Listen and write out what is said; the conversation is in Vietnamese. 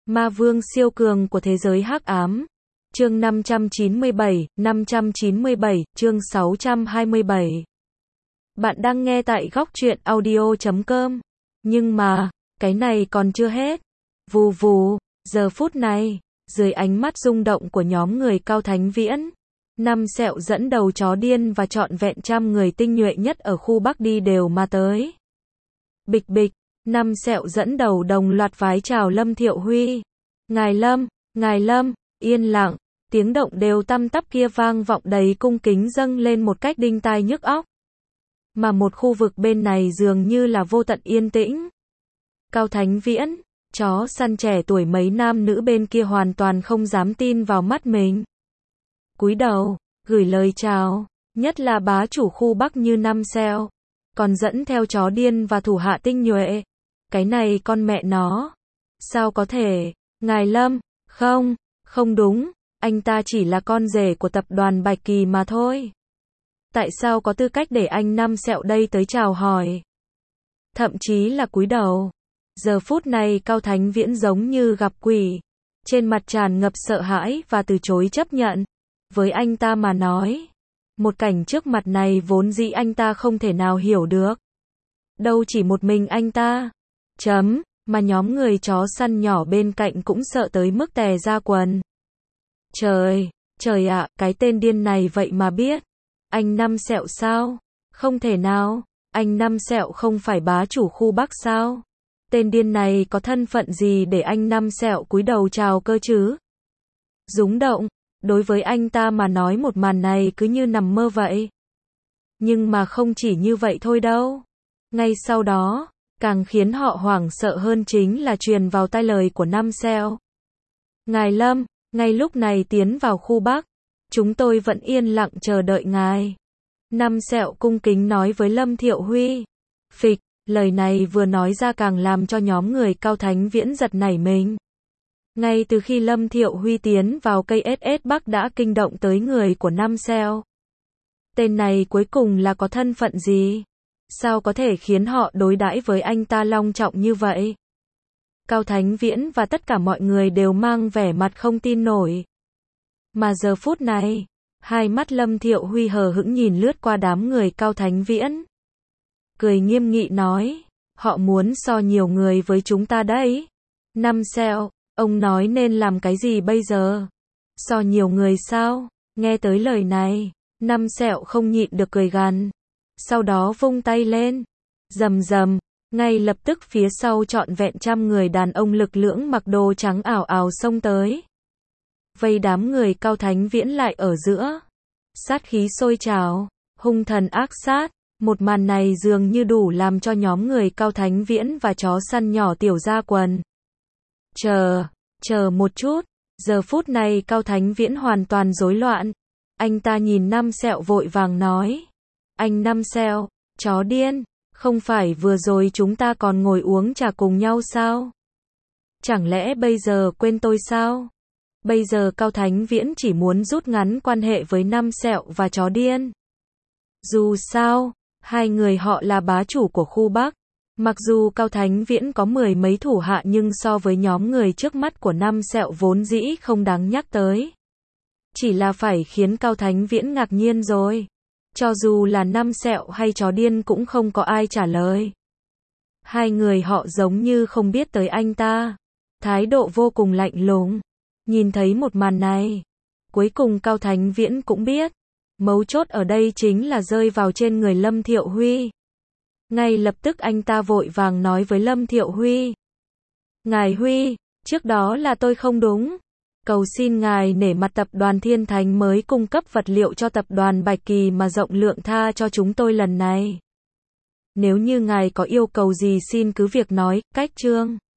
Ma vương siêu cường của thế giới hắc ám. Chương 597, chương 627. Bạn đang nghe tại góc truyện audio.com. Nhưng mà, cái này còn chưa hết. Vù vù, giờ phút này, dưới ánh mắt rung động của nhóm người Cao Thánh Viễn, năm sẹo dẫn đầu chó điên và trọn vẹn trăm người tinh nhuệ nhất ở khu Bắc đi đều mà tới. Bịch bịch, năm sẹo dẫn đầu đồng loạt vái chào Lâm Thiệu Huy. Ngài Lâm, yên lặng, tiếng động đều tăm tắp kia vang vọng đầy cung kính dâng lên một cách đinh tai nhức óc. Mà một khu vực bên này dường như là vô tận yên tĩnh. Cao Thánh Viễn, chó săn trẻ tuổi mấy nam nữ bên kia hoàn toàn không dám tin vào mắt mình. Cúi đầu, gửi lời chào, nhất là bá chủ khu Bắc như năm sẹo, còn dẫn theo chó điên và thủ hạ tinh nhuệ. Cái này con mẹ nó. Sao có thể? Ngài Lâm, không đúng, anh ta chỉ là con rể của tập đoàn Bạch Kỳ mà thôi. Tại sao có tư cách để anh năm sẹo đây tới chào hỏi? Thậm chí là cúi đầu. Giờ phút này Cao Thánh Viễn giống như gặp quỷ. Trên mặt tràn ngập sợ hãi và từ chối chấp nhận. Với anh ta mà nói, một cảnh trước mặt này vốn dĩ anh ta không thể nào hiểu được. Đâu chỉ một mình anh ta. Mà nhóm người chó săn nhỏ bên cạnh cũng sợ tới mức tè ra quần. Trời ạ, cái tên điên này vậy mà biết. Anh năm sẹo sao? Không thể nào, anh năm sẹo không phải bá chủ khu Bắc sao? Tên điên này có thân phận gì để anh năm sẹo cúi đầu chào cơ chứ? Rúng động, đối với anh ta mà nói một màn này cứ như nằm mơ vậy. Nhưng mà không chỉ như vậy thôi đâu. Ngay sau đó, càng khiến họ hoảng sợ hơn chính là truyền vào tai lời của năm sẹo. Ngài Lâm, ngay lúc này tiến vào khu Bắc, chúng tôi vẫn yên lặng chờ đợi ngài. Năm sẹo cung kính nói với Lâm Thiệu Huy. Phịch, lời này vừa nói ra càng làm cho nhóm người Cao Thánh Viễn giật nảy mình. Ngay từ khi Lâm Thiệu Huy tiến vào cây SS Bắc đã kinh động tới người của năm sẹo. Tên này cuối cùng là có thân phận gì? Sao có thể khiến họ đối đãi với anh ta long trọng như vậy? Cao Thánh Viễn và tất cả mọi người đều mang vẻ mặt không tin nổi. Mà giờ phút này, hai mắt Lâm Thiệu Huy hờ hững nhìn lướt qua đám người Cao Thánh Viễn. Cười nghiêm nghị nói, họ muốn so nhiều người với chúng ta đấy. Năm sẹo, ông nói nên làm cái gì bây giờ? So nhiều người sao? Nghe tới lời này, năm sẹo không nhịn được cười gằn. Sau đó vung tay lên. Rầm rầm, ngay lập tức phía sau trọn vẹn trăm người đàn ông lực lưỡng mặc đồ trắng ảo ảo xông tới. Vây đám người Cao Thánh Viễn lại ở giữa. Sát khí sôi trào, hung thần ác sát. Một màn này dường như đủ làm cho nhóm người Cao Thánh Viễn và chó săn nhỏ tiểu ra quần. Chờ một chút. Giờ phút này Cao Thánh Viễn hoàn toàn rối loạn. Anh ta nhìn năm sẹo vội vàng nói. Anh năm sẹo, chó điên, không phải vừa rồi chúng ta còn ngồi uống trà cùng nhau sao? Chẳng lẽ bây giờ quên tôi sao? Bây giờ Cao Thánh Viễn chỉ muốn rút ngắn quan hệ với năm sẹo và chó điên. Dù sao, hai người họ là bá chủ của khu Bắc. Mặc dù Cao Thánh Viễn có mười mấy thủ hạ nhưng so với nhóm người trước mắt của năm sẹo vốn dĩ không đáng nhắc tới. Chỉ là phải khiến Cao Thánh Viễn ngạc nhiên rồi. Cho dù là năm sẹo hay chó điên cũng không có ai trả lời. Hai người họ giống như không biết tới anh ta. Thái độ vô cùng lạnh lùng. Nhìn thấy một màn này, cuối cùng Cao Thánh Viễn cũng biết. Mấu chốt ở đây chính là rơi vào trên người Lâm Thiệu Huy. Ngay lập tức anh ta vội vàng nói với Lâm Thiệu Huy. Ngài Huy, trước đó là tôi không đúng. Cầu xin ngài nể mặt tập đoàn Thiên Thánh mới cung cấp vật liệu cho tập đoàn Bạch Kỳ mà rộng lượng tha cho chúng tôi lần này. Nếu như ngài có yêu cầu gì xin cứ việc nói, cách chương.